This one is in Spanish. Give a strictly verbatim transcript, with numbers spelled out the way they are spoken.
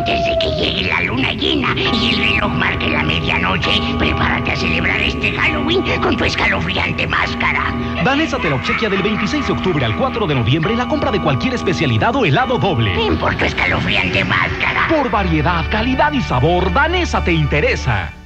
Antes de que llegue la luna llena y el reloj marque la medianoche, prepárate a celebrar este Halloween con tu escalofriante máscara. Danesa te la obsequia del veintiséis de octubre al cuatro de noviembre en la compra de cualquier especialidad o helado doble. Ven por tu escalofriante máscara. Por variedad, calidad y sabor, Danesa te interesa.